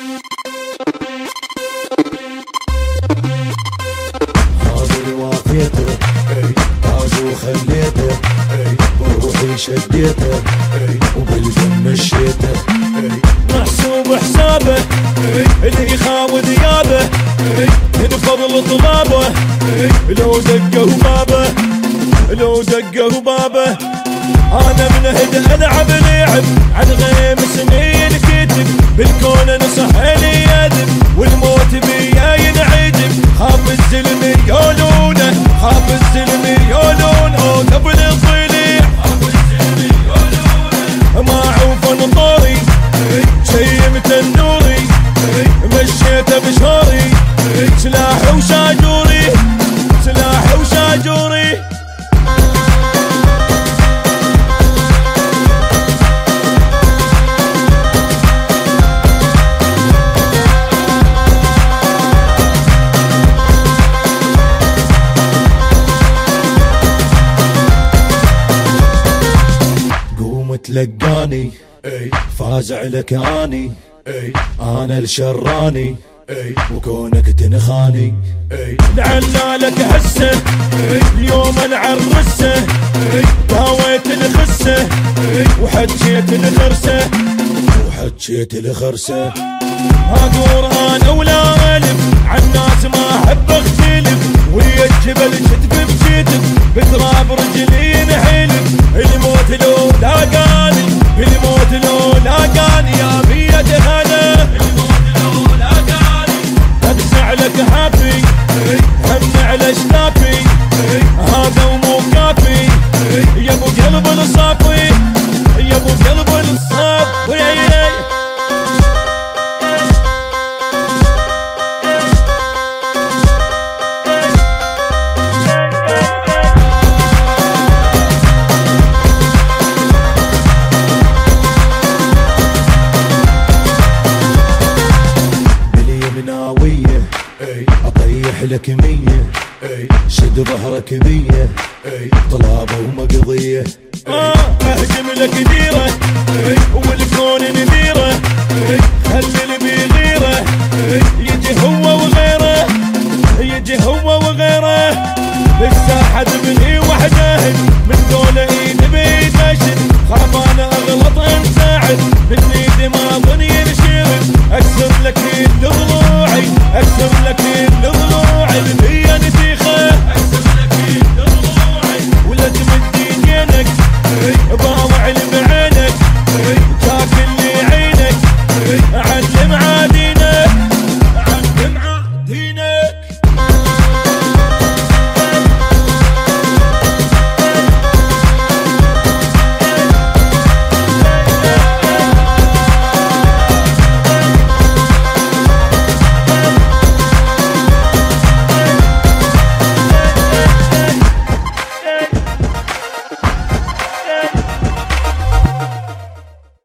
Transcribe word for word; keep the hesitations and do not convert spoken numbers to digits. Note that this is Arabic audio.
حاضر وافيته طاز وخليته بروحي شديته وبالجن مشيته محسوب حسابه اللي يخاوي ذيابه من فضل طلابه لو دقه بابه لو دقه بابه انا من هدى العب لعب عن غيم سنين كتب بالكون نصح لي يدب والموت بيا ينعجب خاف الزلم يقولونه خاف الزلم يقولون او قبل الضليع ما عوف نطوري شيمت النوري مشيته بشهوري سلاح وشاجوري سلاح وشاجوري تلقاني فازع لك اني انا الشراني وكونك تنخاني لعنا لك هسه اليوم نعرسه داويت الخسه وحجيت الخرسه وحجيت الخرسه ما قران ولا الف عالناس ما احب اختلف ويا الجبل كتف بكتف بتراب رجلي ينحلف الموت لو لاقاني الموت لو لاقاني يا بيد هنا الموت لو لاقاني اقسع لك حافي هم على شلافي هذا ومو كافي يا ابو قلب الصافي يا ابو قلب الصافي اطيح لك مية شد ظهرك بيه طلابه ومقضيه اهجم لك ديره والكون نذيره